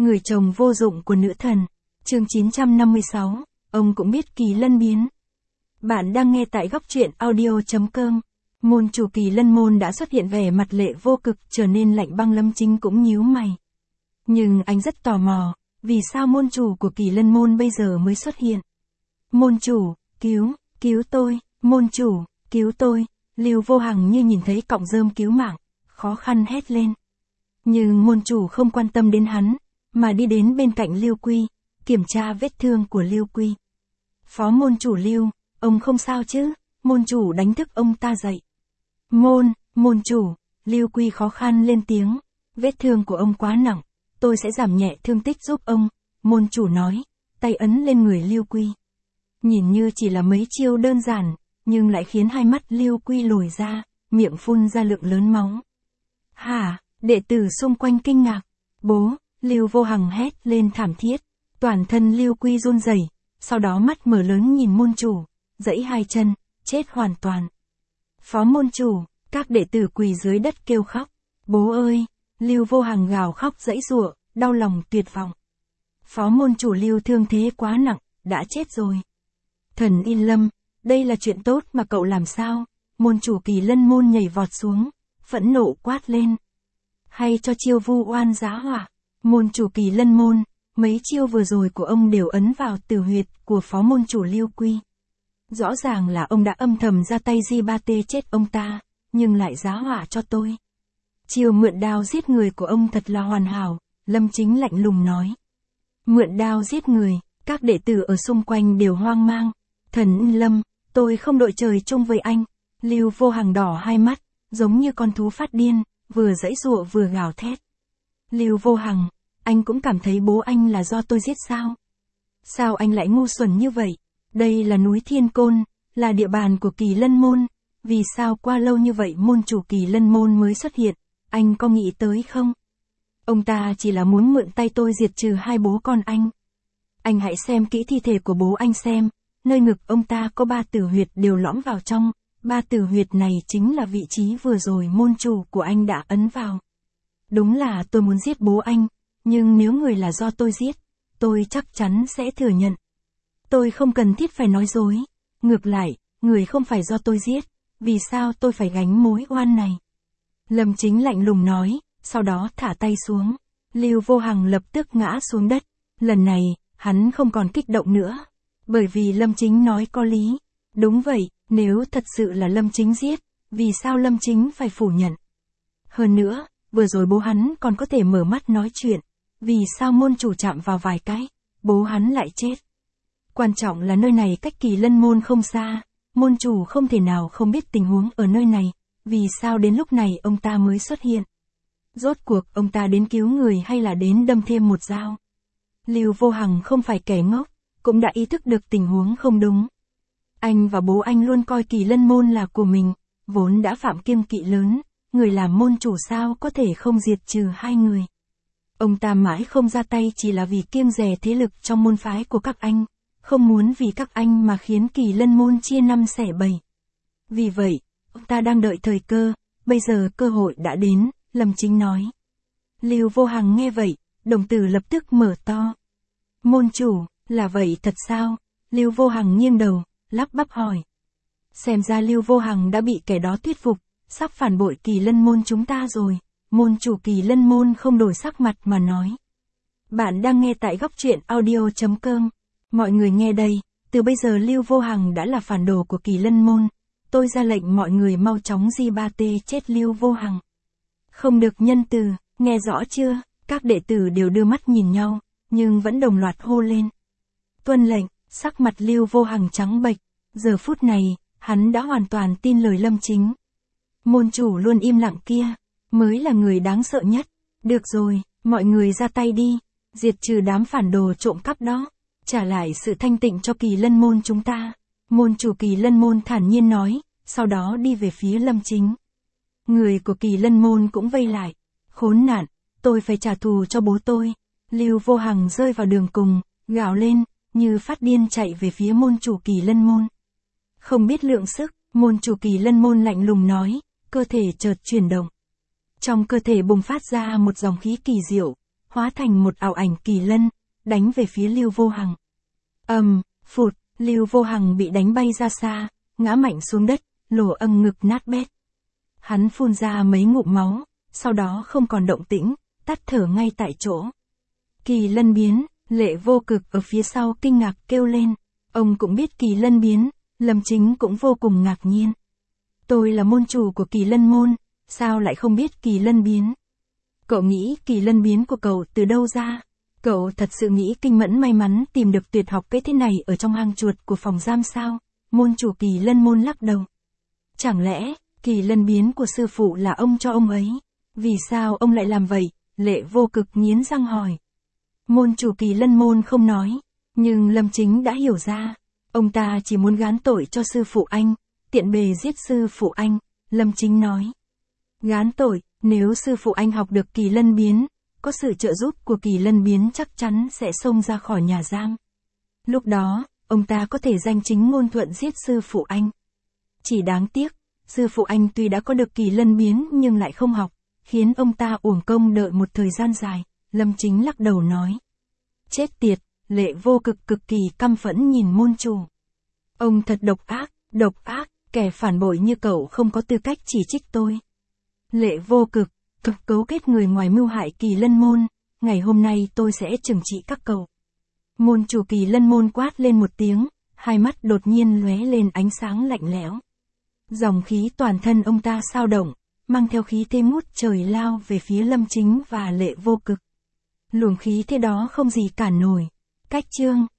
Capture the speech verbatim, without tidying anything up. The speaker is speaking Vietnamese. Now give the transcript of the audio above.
Người chồng vô dụng của nữ thần. Chương chín trăm năm mươi sáu, ông cũng biết Kỳ Lân biến. Bạn đang nghe tại góc truyện audio chấm com. Môn chủ Kỳ Lân môn đã xuất hiện, vẻ mặt lệ vô cực trở nên lạnh băng. Lâm Chính cũng nhíu mày. Nhưng anh rất tò mò, vì sao môn chủ của Kỳ Lân môn bây giờ mới xuất hiện? Môn chủ, cứu, cứu tôi, môn chủ, cứu tôi. Lưu Vô Hằng như nhìn thấy cọng rơm cứu mạng, khó khăn hét lên. Nhưng môn chủ không quan tâm đến hắn, mà đi đến bên cạnh Lưu Quy, kiểm tra vết thương của Lưu Quy. Phó môn chủ Lưu, ông không sao chứ? Môn chủ đánh thức ông ta dậy. Môn, môn chủ, Lưu Quy khó khăn lên tiếng, vết thương của ông quá nặng, tôi sẽ giảm nhẹ thương tích giúp ông, môn chủ nói, tay ấn lên người Lưu Quy. Nhìn như chỉ là mấy chiêu đơn giản, nhưng lại khiến hai mắt Lưu Quy lồi ra, miệng phun ra lượng lớn máu. Hả? Đệ tử xung quanh kinh ngạc. Bố, Lưu Vô Hằng hét lên thảm thiết, toàn thân Lưu Quy run rẩy, sau đó mắt mở lớn nhìn môn chủ, giãy hai chân, chết hoàn toàn. Phó môn chủ, các đệ tử quỳ dưới đất kêu khóc. Bố ơi, Lưu Vô Hằng gào khóc giãy giụa, đau lòng tuyệt vọng. Phó môn chủ Lưu thương thế quá nặng, đã chết rồi. Thần yên lâm, đây là chuyện tốt mà cậu làm sao? Môn chủ Kỳ Lân môn nhảy vọt xuống, phẫn nộ quát lên. Hay cho chiêu vu oan giá họa. Môn chủ Kỳ Lân môn, mấy chiêu vừa rồi của ông đều ấn vào tử huyệt của phó môn chủ Lưu Quy. Rõ ràng là ông đã âm thầm ra tay di ba tê chết ông ta, nhưng lại giá họa cho tôi. Chiêu mượn đao giết người của ông thật là hoàn hảo, Lâm Chính lạnh lùng nói. Mượn đao giết người, các đệ tử ở xung quanh đều hoang mang. Thần Lâm, tôi không đội trời chung với anh. Lưu Vô Hằng đỏ hai mắt, giống như con thú phát điên, vừa giãy giụa vừa gào thét. Lưu Vô Hằng, anh cũng cảm thấy bố anh là do tôi giết sao? Sao anh lại ngu xuẩn như vậy? Đây là núi Thiên Côn, là địa bàn của Kỳ Lân môn, vì sao qua lâu như vậy môn chủ Kỳ Lân môn mới xuất hiện, anh có nghĩ tới không? Ông ta chỉ là muốn mượn tay tôi diệt trừ hai bố con anh. Anh hãy xem kỹ thi thể của bố anh xem, nơi ngực ông ta có ba tử huyệt đều lõm vào trong, ba tử huyệt này chính là vị trí vừa rồi môn chủ của anh đã ấn vào. Đúng là tôi muốn giết bố anh, nhưng nếu người là do tôi giết, tôi chắc chắn sẽ thừa nhận. Tôi không cần thiết phải nói dối, ngược lại, người không phải do tôi giết, vì sao tôi phải gánh mối oan này? Lâm Chính lạnh lùng nói, sau đó thả tay xuống. Lưu Vô Hằng lập tức ngã xuống đất, lần này, hắn không còn kích động nữa, bởi vì Lâm Chính nói có lý. Đúng vậy, nếu thật sự là Lâm Chính giết, vì sao Lâm Chính phải phủ nhận? Hơn nữa, vừa rồi bố hắn còn có thể mở mắt nói chuyện, vì sao môn chủ chạm vào vài cái, bố hắn lại chết? Quan trọng là nơi này cách Kỳ Lân môn không xa, môn chủ không thể nào không biết tình huống ở nơi này, vì sao đến lúc này ông ta mới xuất hiện? Rốt cuộc ông ta đến cứu người hay là đến đâm thêm một dao? Lưu Vô Hằng không phải kẻ ngốc, cũng đã ý thức được tình huống không đúng. Anh và bố anh luôn coi Kỳ Lân môn là của mình, vốn đã phạm kiêng kỵ lớn, người làm môn chủ sao có thể không diệt trừ hai người. Ông ta mãi không ra tay chỉ là vì kiêng dè thế lực trong môn phái của các anh, không muốn vì các anh mà khiến Kỳ Lân môn chia năm xẻ bảy. Vì vậy, ông ta đang đợi thời cơ, bây giờ cơ hội đã đến, Lâm Chính nói. Lưu Vô Hằng nghe vậy, đồng tử lập tức mở to. Môn chủ, là vậy thật sao? Lưu Vô Hằng nghiêng đầu, lắp bắp hỏi. Xem ra Lưu Vô Hằng đã bị kẻ đó thuyết phục, sắp phản bội Kỳ Lân môn chúng ta rồi. Môn chủ Kỳ Lân môn không đổi sắc mặt mà nói. Bạn đang nghe tại góc truyện audio chấm com. Mọi người nghe đây, từ bây giờ Lưu Vô Hằng đã là phản đồ của Kỳ Lân môn. Tôi ra lệnh mọi người mau chóng di ba tê chết Lưu Vô Hằng. Không được nhân từ, nghe rõ chưa? Các đệ tử đều đưa mắt nhìn nhau, nhưng vẫn đồng loạt hô lên. Tuân lệnh, sắc mặt Lưu Vô Hằng trắng bệch, giờ phút này, hắn đã hoàn toàn tin lời Lâm Chính. Môn chủ luôn im lặng kia, mới là người đáng sợ nhất. Được rồi, mọi người ra tay đi, diệt trừ đám phản đồ trộm cắp đó, trả lại sự thanh tịnh cho Kỳ Lân môn chúng ta. Môn chủ Kỳ Lân môn thản nhiên nói, sau đó đi về phía Lâm Chính. Người của Kỳ Lân môn cũng vây lại. Khốn nạn, tôi phải trả thù cho bố tôi. Lưu Vô Hằng rơi vào đường cùng, gào lên, như phát điên chạy về phía môn chủ Kỳ Lân môn. Không biết lượng sức, môn chủ Kỳ Lân môn lạnh lùng nói, cơ thể chợt chuyển động. Trong cơ thể bùng phát ra một dòng khí kỳ diệu, hóa thành một ảo ảnh kỳ lân, đánh về phía Lưu Vô Hằng. Ầm, um, phụt, Lưu Vô Hằng bị đánh bay ra xa, ngã mạnh xuống đất, lỗ âng ngực nát bét. Hắn phun ra mấy ngụm máu, sau đó không còn động tĩnh, tắt thở ngay tại chỗ. Kỳ lân biến, Lệ Vô Cực ở phía sau kinh ngạc kêu lên. Ông cũng biết kỳ lân biến, Lâm Chính cũng vô cùng ngạc nhiên. Tôi là môn chủ của kỳ lân môn, sao lại không biết kỳ lân biến? Cậu nghĩ kỳ lân biến của cậu từ đâu ra? Cậu thật sự nghĩ Kinh Mẫn may mắn tìm được tuyệt học cái thế này ở trong hang chuột của phòng giam sao? Môn chủ kỳ lân môn lắc đầu. Chẳng lẽ, kỳ lân biến của sư phụ là ông cho ông ấy? Vì sao ông lại làm vậy? Lệ Vô Cực nghiến răng hỏi. Môn chủ kỳ lân môn không nói, nhưng Lâm Chính đã hiểu ra. Ông ta chỉ muốn gán tội cho sư phụ anh, tiện bề giết sư phụ anh, Lâm Chính nói. Gán tội, nếu sư phụ anh học được kỳ lân biến, có sự trợ giúp của kỳ lân biến chắc chắn sẽ xông ra khỏi nhà giam. Lúc đó, ông ta có thể danh chính ngôn thuận giết sư phụ anh. Chỉ đáng tiếc, sư phụ anh tuy đã có được kỳ lân biến nhưng lại không học, khiến ông ta uổng công đợi một thời gian dài, Lâm Chính lắc đầu nói. Chết tiệt, Lệ Vô Cực cực kỳ căm phẫn nhìn môn chủ. Ông thật độc ác, độc ác, kẻ phản bội như cậu không có tư cách chỉ trích tôi. Lệ Vô Cực, cực cấu kết người ngoài mưu hại kỳ lân môn, ngày hôm nay tôi sẽ trừng trị các cậu. Môn chủ kỳ lân môn quát lên một tiếng, hai mắt đột nhiên lóe lên ánh sáng lạnh lẽo. Dòng khí toàn thân ông ta xao động, mang theo khí thế ngút trời lao về phía Lâm Chính và Lệ Vô Cực. Luồng khí thế đó không gì cản nổi. Cách chương